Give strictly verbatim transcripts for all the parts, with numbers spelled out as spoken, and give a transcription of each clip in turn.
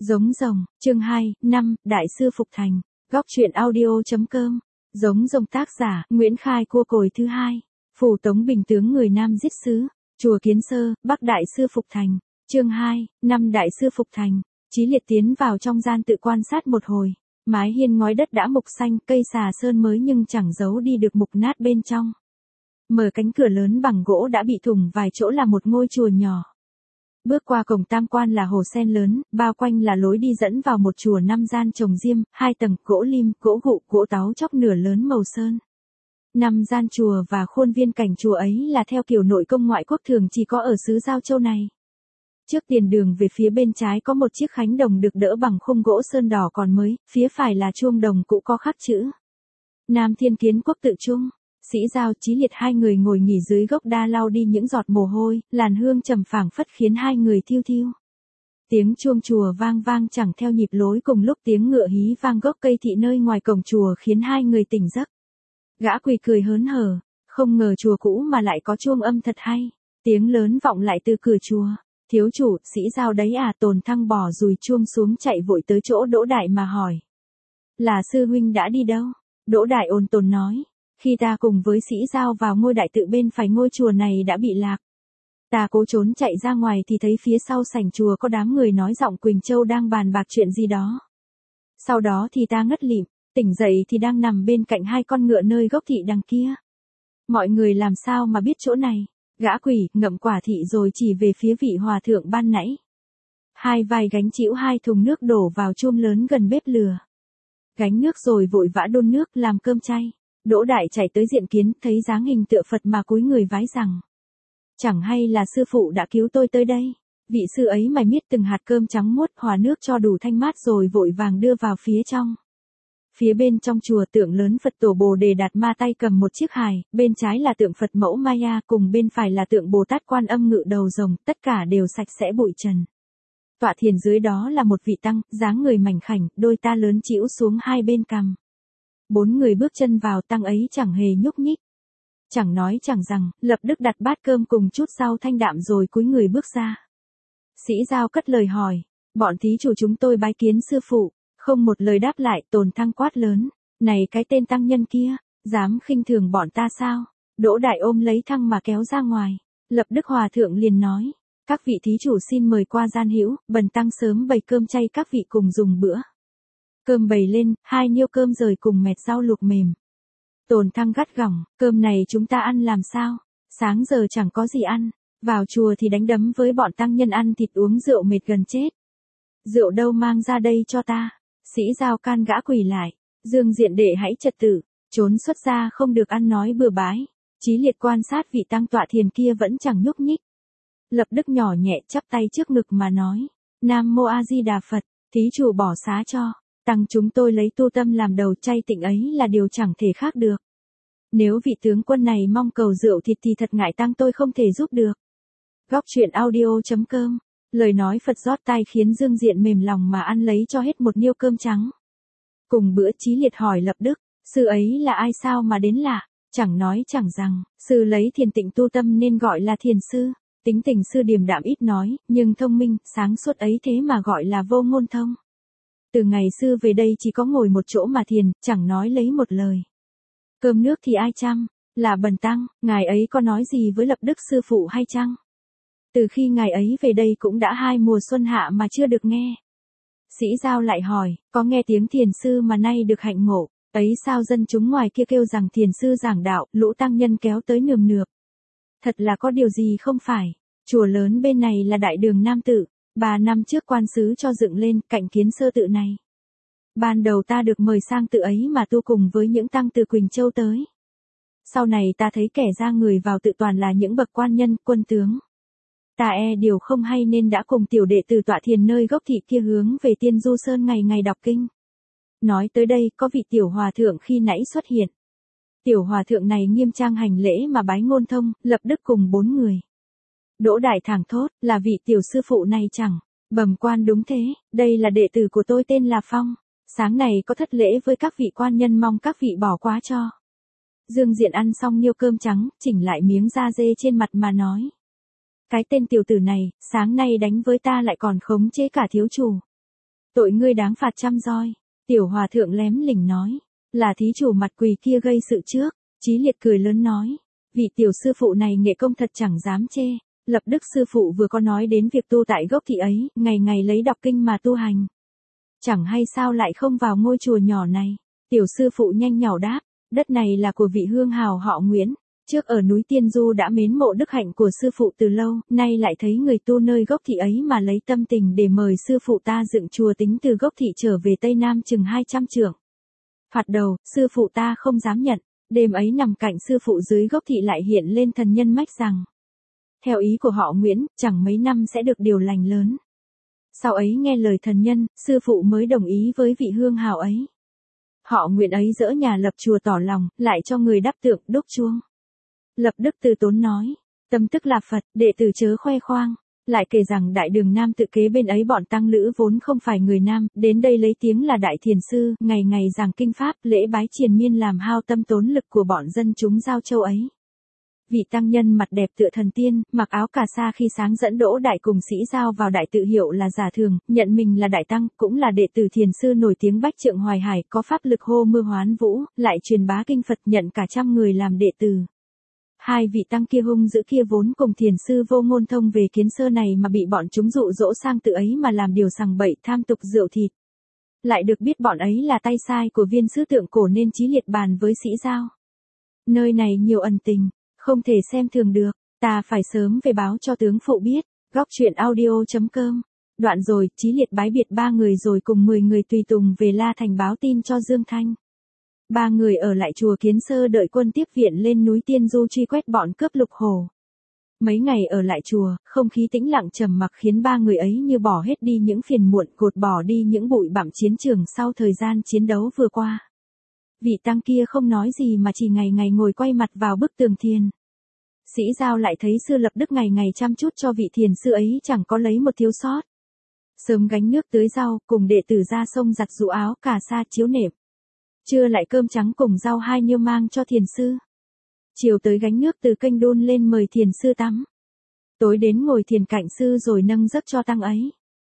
Giống rồng, chương hai, năm, Đại sư Phục Thành, góc truyện audio.com, giống rồng tác giả, Nguyễn Khai Cua Cồi thứ hai, phủ Tống Bình tướng người Nam giết sứ, chùa Kiến Sơ, Bắc Đại sư Phục Thành, chương hai, năm Đại sư Phục Thành, Chí Liệt tiến vào trong gian tự quan sát một hồi, mái hiên ngói đất đã mục xanh, cây xà sơn mới nhưng chẳng giấu đi được mục nát bên trong. Mở cánh cửa lớn bằng gỗ đã bị thủng vài chỗ là một ngôi chùa nhỏ. Bước qua cổng tam quan là hồ sen lớn, bao quanh là lối đi dẫn vào một chùa năm gian trồng diêm, hai tầng, gỗ lim, gỗ gụ, gỗ táo chóc nửa lớn màu sơn. Năm gian chùa và khuôn viên cảnh chùa ấy là theo kiểu nội công ngoại quốc thường chỉ có ở xứ Giao Châu này. Trước tiền đường về phía bên trái có một chiếc khánh đồng được đỡ bằng khung gỗ sơn đỏ còn mới, phía phải là chuông đồng cũ có khắc chữ Nam Thiên Kiến Quốc tự trung. Sĩ Giao, Chí Liệt hai người ngồi nghỉ dưới gốc đa lau đi những giọt mồ hôi, làn hương trầm phảng phất khiến hai người thiêu thiêu. Tiếng chuông chùa vang vang chẳng theo nhịp lối cùng lúc tiếng ngựa hí vang gốc cây thị nơi ngoài cổng chùa khiến hai người tỉnh giấc. Gã Quỳ cười hớn hở, không ngờ chùa cũ mà lại có chuông âm thật hay. Tiếng lớn vọng lại từ cửa chùa. Thiếu chủ, Sĩ Giao đấy à? Tồn Thăng bỏ dùi chuông xuống chạy vội tới chỗ Đỗ Đại mà hỏi. Là sư huynh đã đi đâu? Đỗ Đại ôn tồn nói. Khi ta cùng với Sĩ Giao vào ngôi đại tự bên phải ngôi chùa này đã bị lạc. Ta cố trốn chạy ra ngoài thì thấy phía sau sảnh chùa có đám người nói giọng Quỳnh Châu đang bàn bạc chuyện gì đó. Sau đó thì ta ngất lịm, tỉnh dậy thì đang nằm bên cạnh hai con ngựa nơi gốc thị đằng kia. Mọi người làm sao mà biết chỗ này? Gã Quỷ ngậm quả thị rồi chỉ về phía vị hòa thượng ban nãy. Hai vai gánh chĩu hai thùng nước đổ vào chum lớn gần bếp lửa. Gánh nước rồi vội vã đun nước làm cơm chay. Đỗ Đại chạy tới diện kiến, thấy dáng hình tựa Phật mà cúi người vái rằng. Chẳng hay là sư phụ đã cứu tôi tới đây. Vị sư ấy mải miết từng hạt cơm trắng muốt, hòa nước cho đủ thanh mát rồi vội vàng đưa vào phía trong. Phía bên trong chùa tượng lớn Phật tổ Bồ Đề Đạt Ma tay cầm một chiếc hài, bên trái là tượng Phật mẫu Maya, cùng bên phải là tượng Bồ Tát Quan Âm ngự đầu rồng, tất cả đều sạch sẽ bụi trần. Tọa thiền dưới đó là một vị tăng, dáng người mảnh khảnh, đôi ta lớn chĩu xuống hai bên cằm. Bốn người bước chân vào, tăng ấy chẳng hề nhúc nhích. Chẳng nói chẳng rằng, lập tức đặt bát cơm cùng chút rau thanh đạm rồi cúi người bước ra. Sĩ Giao cất lời hỏi, bọn thí chủ chúng tôi bái kiến sư phụ. Không một lời đáp lại. Tồn Thăng quát lớn, này cái tên tăng nhân kia, dám khinh thường bọn ta sao? Đỗ Đại ôm lấy Thăng mà kéo ra ngoài. Lập tức hòa thượng liền nói, các vị thí chủ xin mời qua gian hữu, bần tăng sớm bày cơm chay các vị cùng dùng bữa. Cơm bày lên, hai niêu cơm rời cùng mẹt rau luộc mềm. Tồn Thăng gắt gỏng, cơm này chúng ta ăn làm sao? Sáng giờ chẳng có gì ăn, vào chùa thì đánh đấm với bọn tăng nhân ăn thịt uống rượu mệt gần chết. Rượu đâu mang ra đây cho ta? Sĩ Giao can gã Quỳ lại, Dương Diện đệ hãy trật tự, trốn xuất ra không được ăn nói bừa bãi. Chí Liệt quan sát vị tăng tọa thiền kia vẫn chẳng nhúc nhích. Lập tức nhỏ nhẹ chắp tay trước ngực mà nói, Nam Mô A Di Đà Phật, thí chủ bỏ xá cho. Tăng chúng tôi lấy tu tâm làm đầu, chay tịnh ấy là điều chẳng thể khác được. Nếu vị tướng quân này mong cầu rượu thịt thì thật ngại tăng tôi không thể giúp được. Góc truyện audio.com, lời nói Phật rót tai khiến Dương Diện mềm lòng mà ăn lấy cho hết một niêu cơm trắng. Cùng bữa Chí Liệt hỏi lập tức, sư ấy là ai sao mà đến lạ? Chẳng nói chẳng rằng, sư lấy thiền tịnh tu tâm nên gọi là thiền sư. Tính tình sư điềm đạm ít nói, nhưng thông minh, sáng suốt ấy thế mà gọi là vô ngôn thông. Từ ngày sư về đây chỉ có ngồi một chỗ mà thiền, chẳng nói lấy một lời. Cơm nước thì ai chăm? Là bần tăng. Ngài ấy có nói gì với Lập Đức sư phụ hay chăng? Từ khi ngài ấy về đây cũng đã hai mùa xuân hạ mà chưa được nghe. Sĩ Giao lại hỏi, có nghe tiếng thiền sư mà nay được hạnh ngộ, ấy sao dân chúng ngoài kia kêu rằng thiền sư giảng đạo, lũ tăng nhân kéo tới nườm nượp. Thật là có điều gì không phải? Chùa lớn bên này là Đại Đường Nam Tự. Ba năm trước quan sứ cho dựng lên cạnh Kiến Sơ tự này. Ban đầu ta được mời sang tự ấy mà tu cùng với những tăng từ Quỳnh Châu tới. Sau này ta thấy kẻ ra người vào tự toàn là những bậc quan nhân, quân tướng. Ta e điều không hay nên đã cùng tiểu đệ từ tọa thiền nơi gốc thị kia hướng về Tiên Du Sơn ngày ngày đọc kinh. Nói tới đây có vị tiểu hòa thượng khi nãy xuất hiện. Tiểu hòa thượng này nghiêm trang hành lễ mà bái ngôn thông, Lập Đức cùng bốn người. Đỗ Đại thẳng thốt, là vị tiểu sư phụ này chẳng? Bẩm quan đúng thế, đây là đệ tử của tôi tên là Phong. Sáng này có thất lễ với các vị quan nhân, mong các vị bỏ quá cho. Dương Diện ăn xong niêu cơm trắng, chỉnh lại miếng da dê trên mặt mà nói. Cái tên tiểu tử này, sáng nay đánh với ta lại còn khống chế cả thiếu chủ. Tội ngươi đáng phạt trăm roi. Tiểu hòa thượng lém lỉnh nói. Là thí chủ mặt quỳ kia gây sự trước. Chí Liệt cười lớn nói. Vị tiểu sư phụ này nghệ công thật chẳng dám chê. Lập Đức sư phụ vừa có nói đến việc tu tại gốc thị ấy, ngày ngày lấy đọc kinh mà tu hành. Chẳng hay sao lại không vào ngôi chùa nhỏ này. Tiểu sư phụ nhanh nhảu đáp. Đất này là của vị hương hào họ Nguyễn. Trước ở núi Tiên Du đã mến mộ đức hạnh của sư phụ từ lâu, nay lại thấy người tu nơi gốc thị ấy mà lấy tâm tình để mời sư phụ ta dựng chùa, tính từ gốc thị trở về Tây Nam chừng hai trăm trượng. Phạt đầu, sư phụ ta không dám nhận. Đêm ấy nằm cạnh sư phụ dưới gốc thị lại hiện lên thần nhân mách rằng. Theo ý của họ Nguyễn, chẳng mấy năm sẽ được điều lành lớn. Sau ấy nghe lời thần nhân, sư phụ mới đồng ý với vị hương hào ấy. Họ Nguyễn ấy dỡ nhà lập chùa tỏ lòng, lại cho người đắp tượng, đúc chuông. Lập Đức từ tốn nói, tâm tức là Phật, đệ tử chớ khoe khoang. Lại kể rằng đại đường Nam tự kế bên ấy bọn tăng lữ vốn không phải người Nam, đến đây lấy tiếng là đại thiền sư, ngày ngày giảng kinh pháp, lễ bái triền miên làm hao tâm tốn lực của bọn dân chúng Giao Châu ấy. Vị tăng nhân mặt đẹp tựa thần tiên, mặc áo cà sa khi sáng dẫn đỗ đại cùng sĩ Giao vào đại tự hiệu là Giả Thường, nhận mình là đại tăng, cũng là đệ tử thiền sư nổi tiếng Bách Trượng Hoài Hải, có pháp lực hô mưa hoán vũ, lại truyền bá kinh Phật, nhận cả trăm người làm đệ tử. Hai vị tăng kia hung dữ kia vốn cùng thiền sư Vô Ngôn thông về Kiến Sơ này mà bị bọn chúng dụ dỗ sang tự ấy mà làm điều sằng bậy, tham tục rượu thịt. Lại được biết bọn ấy là tay sai của Viên Sứ Tượng Cổ nên Chí Liệt bàn với sĩ Giao. Nơi này nhiều ẩn tình, không thể xem thường được, ta phải sớm về báo cho tướng phụ biết. Góc truyện audio chấm com. Đoạn rồi, Chí Liệt bái biệt ba người rồi cùng mười người tùy tùng về La Thành báo tin cho Dương Thanh. Ba người ở lại chùa Kiến Sơ đợi quân tiếp viện lên núi Tiên Du truy quét bọn cướp Lục Hổ. Mấy ngày ở lại chùa, không khí tĩnh lặng trầm mặc khiến ba người ấy như bỏ hết đi những phiền muộn, gột bỏ đi những bụi bặm chiến trường sau thời gian chiến đấu vừa qua. Vị tăng kia không nói gì mà chỉ ngày ngày ngồi quay mặt vào bức tường thiền. Sĩ Giao lại thấy sư Lập Đức ngày ngày chăm chút cho vị thiền sư ấy chẳng có lấy một thiếu sót. Sớm gánh nước tưới rau, cùng đệ tử ra sông giặt giũ áo cà sa chiếu nệm. Trưa lại cơm trắng cùng rau hai niêu mang cho thiền sư. Chiều tới gánh nước từ kênh đôn lên mời thiền sư tắm. Tối đến ngồi thiền cạnh sư rồi nâng giấc cho tăng ấy.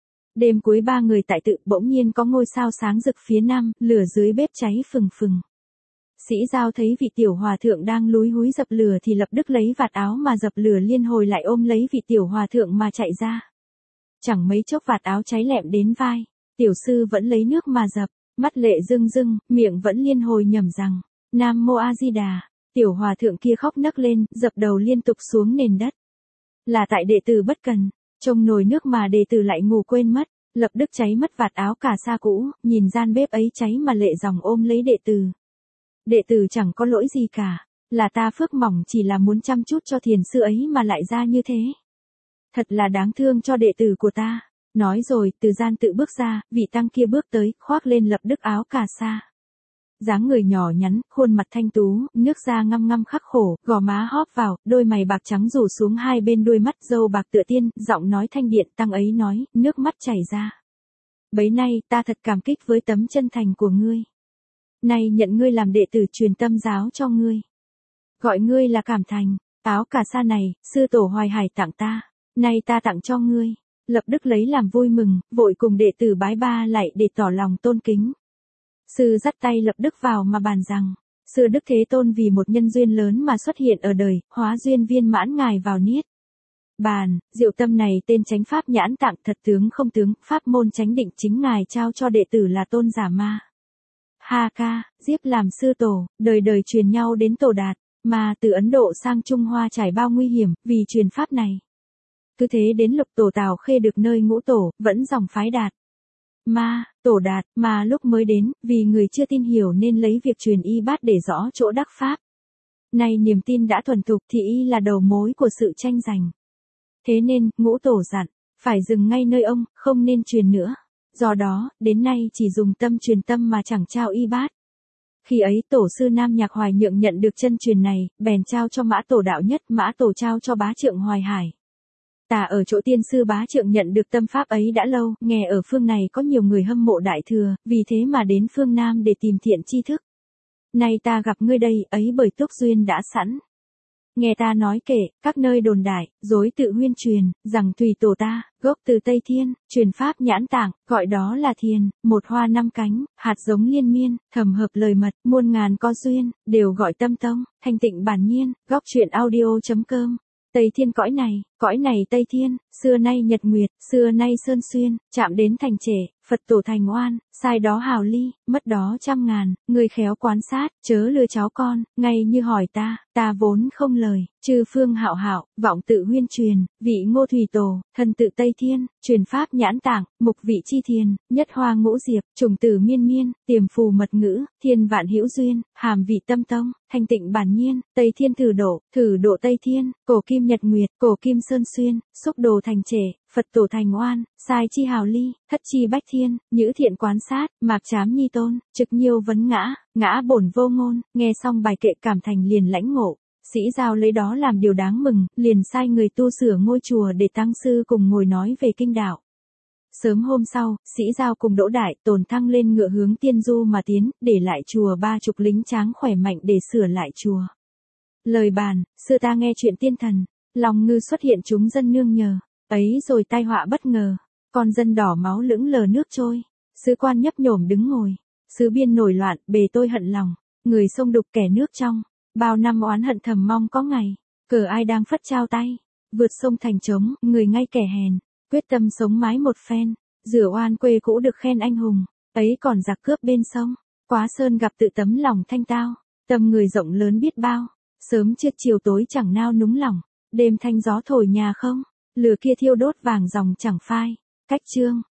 Đêm cuối ba người tại tự bỗng nhiên có ngôi sao sáng rực phía nam, lửa dưới bếp cháy phừng phừng. Sĩ Giao thấy vị tiểu hòa thượng đang lúi húi dập lửa thì lập tức lấy vạt áo mà dập lửa liên hồi lại ôm lấy vị tiểu hòa thượng mà chạy ra. Chẳng mấy chốc vạt áo cháy lẹm đến vai, tiểu sư vẫn lấy nước mà dập, mắt lệ rưng rưng, miệng vẫn liên hồi nhẩm rằng, Nam Mô A Di Đà. Tiểu hòa thượng kia khóc nấc lên, dập đầu liên tục xuống nền đất. Là tại đệ tử bất cần, trông nồi nước mà đệ tử lại ngủ quên mất. Lập Đức cháy mất vạt áo cà sa cũ, nhìn gian bếp ấy cháy mà lệ dòng ôm lấy đệ tử. Đệ tử chẳng có lỗi gì cả, là ta phước mỏng chỉ là muốn chăm chút cho thiền sư ấy mà lại ra như thế. Thật là đáng thương cho đệ tử của ta. Nói rồi, từ gian tự bước ra, vị tăng kia bước tới, khoác lên Lập Đức áo cà sa. Dáng người nhỏ nhắn, khuôn mặt thanh tú, nước da ngăm ngăm khắc khổ, gò má hóp vào, đôi mày bạc trắng rủ xuống hai bên đuôi mắt, râu bạc tựa tiên, giọng nói thanh điện, tăng ấy nói, nước mắt chảy ra. Bấy nay, ta thật cảm kích với tấm chân thành của ngươi. Nay nhận ngươi làm đệ tử truyền tâm giáo cho ngươi. Gọi ngươi là Cảm Thành, áo cà sa này, sư tổ Hoài Hải tặng ta, nay ta tặng cho ngươi. Lập Đức lấy làm vui mừng, vội cùng đệ tử bái ba lại để tỏ lòng tôn kính. Sư dắt tay Lập Đức vào mà bàn rằng, sư Đức Thế Tôn vì một nhân duyên lớn mà xuất hiện ở đời, hóa duyên viên mãn ngài vào niết bàn, diệu tâm này tên chánh pháp nhãn tạng, thật tướng không tướng, pháp môn chánh định chính ngài trao cho đệ tử là Tôn Giả Ma Ha Ca, Diếp làm sư tổ, đời đời truyền nhau đến tổ đạt, mà từ Ấn Độ sang Trung Hoa trải bao nguy hiểm, vì truyền pháp này. Cứ thế đến lục tổ Tào Khê được nơi ngũ tổ, vẫn dòng phái đạt. Ma, tổ đạt, mà lúc mới đến, vì người chưa tin hiểu nên lấy việc truyền y bát để rõ chỗ đắc pháp. Nay niềm tin đã thuần thục thì y là đầu mối của sự tranh giành. Thế nên, ngũ tổ dặn, phải dừng ngay nơi ông, không nên truyền nữa. Do đó, đến nay chỉ dùng tâm truyền tâm mà chẳng trao y bát. Khi ấy tổ sư Nam Nhạc Hoài Nhượng nhận được chân truyền này, bèn trao cho Mã Tổ Đạo Nhất, Mã Tổ trao cho Bá Trượng Hoài Hải. Ta ở chỗ tiên sư Bá Trượng nhận được tâm pháp ấy đã lâu, nghe ở phương này có nhiều người hâm mộ đại thừa, vì thế mà đến phương Nam để tìm thiện tri thức. Nay ta gặp ngươi đây, ấy bởi túc duyên đã sẵn. Nghe ta nói kể, các nơi đồn đại, dối tự huyên truyền, rằng tùy tổ ta, gốc từ Tây Thiên, truyền pháp nhãn tạng, gọi đó là thiền, một hoa năm cánh, hạt giống liên miên, thầm hợp lời mật, muôn ngàn có duyên, đều gọi tâm tông, thanh tịnh bản nhiên, góc truyện audio.com. Tây Thiên cõi này, cõi này Tây Thiên, xưa nay nhật nguyệt, xưa nay sơn xuyên, chạm đến thành trể, Phật tổ thành oan, sai đó hào ly, mất đó trăm ngàn, người khéo quan sát, chớ lừa cháu con, ngay như hỏi ta, ta vốn không lời, chư phương hạo hạo, vọng tự huyên truyền, vị ngô thủy tổ, thần tự Tây Thiên, truyền pháp nhãn tạng, mục vị chi thiền, nhất hoa ngũ diệp, trùng tử miên miên, tiềm phù mật ngữ, thiên vạn hữu duyên, hàm vị tâm tông, thanh tịnh bản nhiên, Tây Thiên thử độ, thử độ Tây Thiên, cổ kim nhật nguyệt, cổ kim sơn xuyên, xúc đồ thành trể, Phật tổ thành oan, sai chi hào ly, thất chi bách thiên, nhữ thiện quán sát, mạc chám nhi tôn, trực nhiêu vấn ngã, ngã bổn vô ngôn, nghe xong bài kệ cảm thành liền lãnh ngộ. Sĩ Giao lấy đó làm điều đáng mừng, liền sai người tu sửa ngôi chùa để tăng sư cùng ngồi nói về kinh đạo. Sớm hôm sau, Sĩ Giao cùng Đỗ Đại Tồn thăng lên ngựa hướng Tiên Du mà tiến, để lại chùa ba chục lính tráng khỏe mạnh để sửa lại chùa. Lời bàn, xưa ta nghe chuyện tiên thần, lòng ngư xuất hiện chúng dân nương nhờ, ấy rồi tai họa bất ngờ, con dân đỏ máu lững lờ nước trôi, sứ quan nhấp nhổm đứng ngồi, sứ biên nổi loạn, bề tôi hận lòng, người sông đục kẻ nước trong, bao năm oán hận thầm mong có ngày, cờ ai đang phất trao tay, vượt sông thành trống, người ngay kẻ hèn, quyết tâm sống mái một phen, rửa oan quê cũ được khen anh hùng, ấy còn giặc cướp bên sông, quá sơn gặp tự tấm lòng thanh tao, tâm người rộng lớn biết bao, sớm trưa chiều tối chẳng nao núng lòng, đêm thanh gió thổi nhà không, lửa kia thiêu đốt vàng dòng chẳng phai, cách chương.